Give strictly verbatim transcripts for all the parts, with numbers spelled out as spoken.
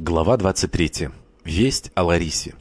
Глава двадцать третья. Весть о Ларисе.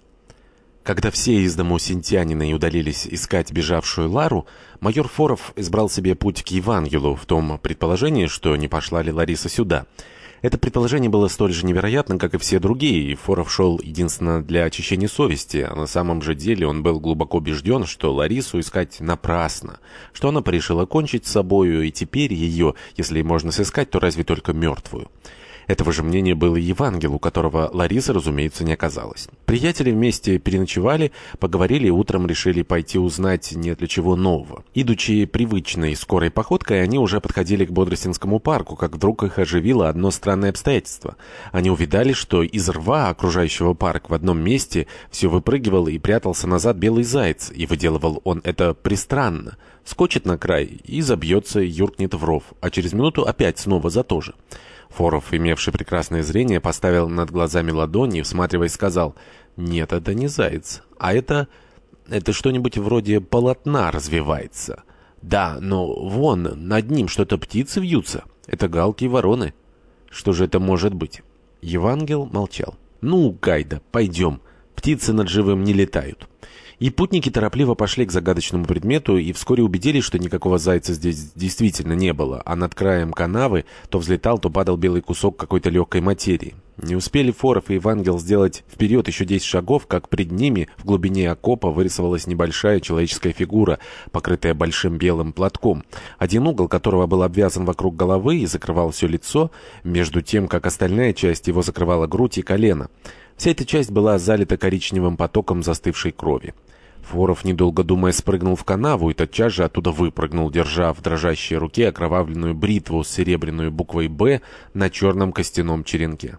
Когда все из дому Синтианина и удалились искать бежавшую Лару, майор Форов избрал себе путь к Евангелу в том предположении, что не пошла ли Лариса сюда. Это предположение было столь же невероятно, как и все другие, и Форов шел единственно для очищения совести, а на самом же деле он был глубоко убежден, что Ларису искать напрасно, что она порешила кончить с собою, и теперь ее, если и можно сыскать, то разве только мертвую. Этого же мнения было и Евангел, у которого Ларисы, разумеется, не оказалось. Приятели вместе переночевали, поговорили и утром решили пойти узнать, нет ли чего нового. Идучи привычной скорой походкой, они уже подходили к Бодростинскому парку, как вдруг их оживило одно странное обстоятельство. Они увидали, что из рва, окружающего парк, в одном месте все выпрыгивал и прятался назад белый заяц, и выделывал он это пристранно. Скочит на край и забьется, юркнет в ров, а через минуту опять снова за то же. Форов, имевший прекрасное зрение, поставил над глазами ладони и, всматриваясь, сказал: «Нет, это не заяц, а это... это что-нибудь вроде полотна развивается. Да, но вон, над ним что-то птицы вьются. Это галки и вороны. Что же это может быть?» Евангел молчал. «Ну, Гайда, пойдем. Птицы над живым не летают». И путники торопливо пошли к загадочному предмету и вскоре убедились, что никакого зайца здесь действительно не было, а над краем канавы то взлетал, то падал белый кусок какой-то легкой материи. Не успели Форов и Евангел сделать вперед еще десять шагов, как пред ними в глубине окопа вырисовалась небольшая человеческая фигура, покрытая большим белым платком, один угол которого был обвязан вокруг головы и закрывал все лицо, между тем, как остальная часть его закрывала грудь и колено. Вся эта часть была залита коричневым потоком застывшей крови. Форов, недолго думая, спрыгнул в канаву и тотчас же оттуда выпрыгнул, держа в дрожащей руке окровавленную бритву с серебряной буквой «Б» на черном костяном черенке.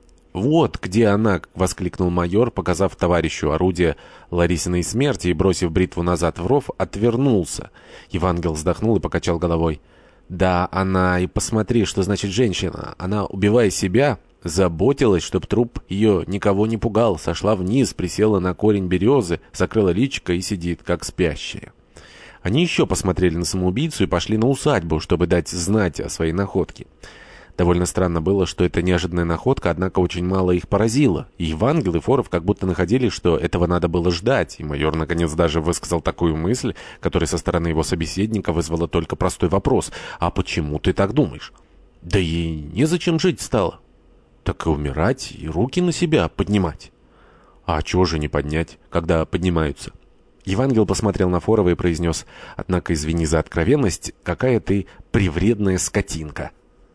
«Вот где она!» — воскликнул майор, показав товарищу орудие Ларисиной смерти и, бросив бритву назад в ров, отвернулся. Евангел вздохнул и покачал головой. «Да, она, и посмотри, что значит женщина. Она, убивая себя, заботилась, чтоб труп ее никого не пугал, сошла вниз, присела на корень березы, закрыла личико и сидит, как спящая». Они еще посмотрели на самоубийцу и пошли на усадьбу, чтобы дать знать о своей находке. Довольно странно было, что эта неожиданная находка, однако, очень мало их поразила. И Евангел, и Форов как будто находили, что этого надо было ждать, и майор, наконец, даже высказал такую мысль, которая со стороны его собеседника вызвала только простой вопрос: «А почему ты так думаешь?» «Да и незачем жить стало. Так и умирать, и руки на себя поднимать». «А чего же не поднять, когда поднимаются?» Евангел посмотрел на Форова и произнес: «Однако, извини за откровенность, какая ты привредная скотинка».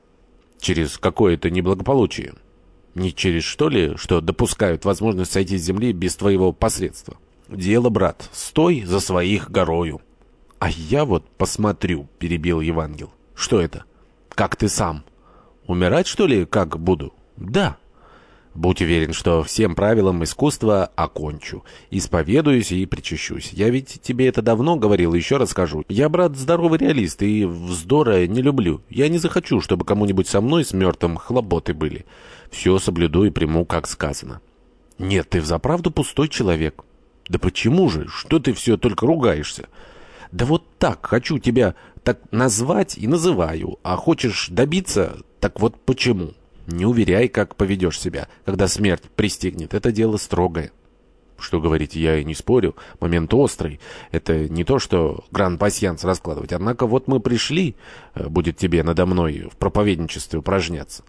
«Через какое-то неблагополучие? Не через что ли, что допускают возможность сойти с земли без твоего посредства? Дело, брат, стой за своих горою». «А я вот посмотрю», — перебил Евангел. «Что это? Как ты сам? Умирать, что ли, как буду?» «Да». «Будь уверен, что всем правилам искусства окончу. Исповедуюсь и причащусь. Я ведь тебе это давно говорил, еще раз скажу. Я, брат, здоровый реалист и вздора не люблю. Я не захочу, чтобы кому-нибудь со мной с мертвым хлопоты были. Все соблюду и приму, как сказано». «Нет, ты взаправду пустой человек». «Да почему же? Что ты все только ругаешься?» «Да вот так, хочу тебя так назвать и называю. А хочешь добиться, так вот почему?» «Не уверяй, как поведешь себя, когда смерть пристигнет. Это дело строгое». «Что говорить, я и не спорю. Момент острый. Это не то, что гран-пасьянс раскладывать. Однако вот мы пришли, будет тебе надо мной в проповедничестве упражняться.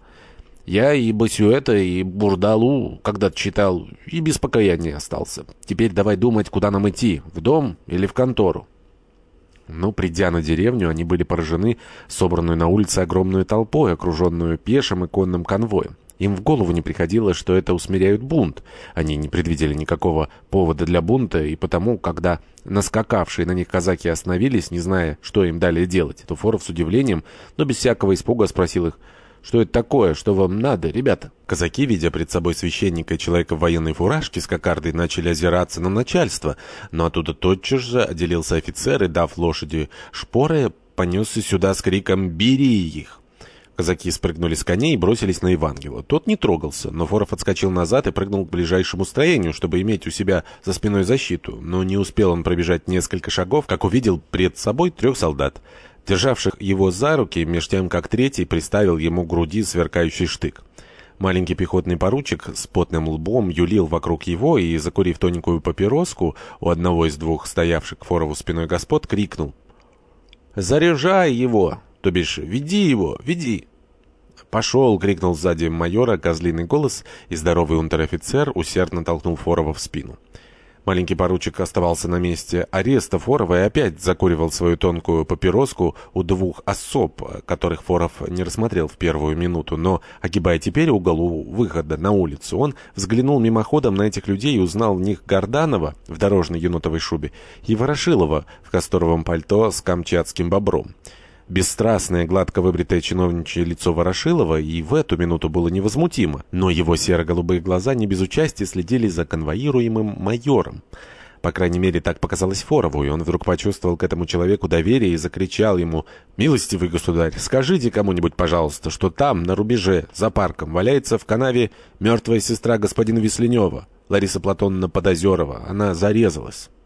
Я и Басюэта, и Бурдалу когда-то читал, и без покаяния остался. Теперь давай думать, куда нам идти, в дом или в контору». Но, придя на деревню, они были поражены собранную на улице огромную толпой, окруженную пешим и конным конвоем. Им в голову не приходило, что это усмиряют бунт. Они не предвидели никакого повода для бунта, и потому, когда наскакавшие на них казаки остановились, не зная, что им далее делать, то Форов с удивлением, но без всякого испуга спросил их: «Что это такое? Что вам надо, ребята?» Казаки, видя пред собой священника и человека в военной фуражке с кокардой, начали озираться на начальство, но оттуда тотчас же отделился офицер и, дав лошади шпоры, понесся сюда с криком «Бери их!». Казаки спрыгнули с коней и бросились на Евангела. Тот не трогался, но Форов отскочил назад и прыгнул к ближайшему строению, чтобы иметь у себя за спиной защиту. Но не успел он пробежать несколько шагов, как увидел пред собой трех солдат, державших его за руки, меж тем как третий приставил ему к груди сверкающий штык. Маленький пехотный поручик с потным лбом юлил вокруг его и, закурив тоненькую папироску, у одного из двух стоявших к Форову спиной господ крикнул: «Заряжай его! То бишь, веди его, веди!» «Пошел!» — крикнул сзади майора козлиный голос, и здоровый унтер-офицер усердно толкнул Форова в спину. Маленький поручик оставался на месте ареста Форова и опять закуривал свою тонкую папироску у двух особ, которых Форов не рассмотрел в первую минуту, но, огибая теперь угол у выхода на улицу, он взглянул мимоходом на этих людей и узнал в них Горданова в дорожной енотовой шубе и Ворошилова в касторовом пальто с камчатским бобром. Бесстрастное, гладко выбритое чиновничье лицо Ворошилова и в эту минуту было невозмутимо, но его серо-голубые глаза не без участия следили за конвоируемым майором. По крайней мере, так показалось Форову, и он вдруг почувствовал к этому человеку доверие и закричал ему: «Милостивый государь, скажите кому-нибудь, пожалуйста, что там, на рубеже, за парком, валяется в канаве мертвая сестра господина Весленева, Лариса Платоновна Подозерова. Она зарезалась».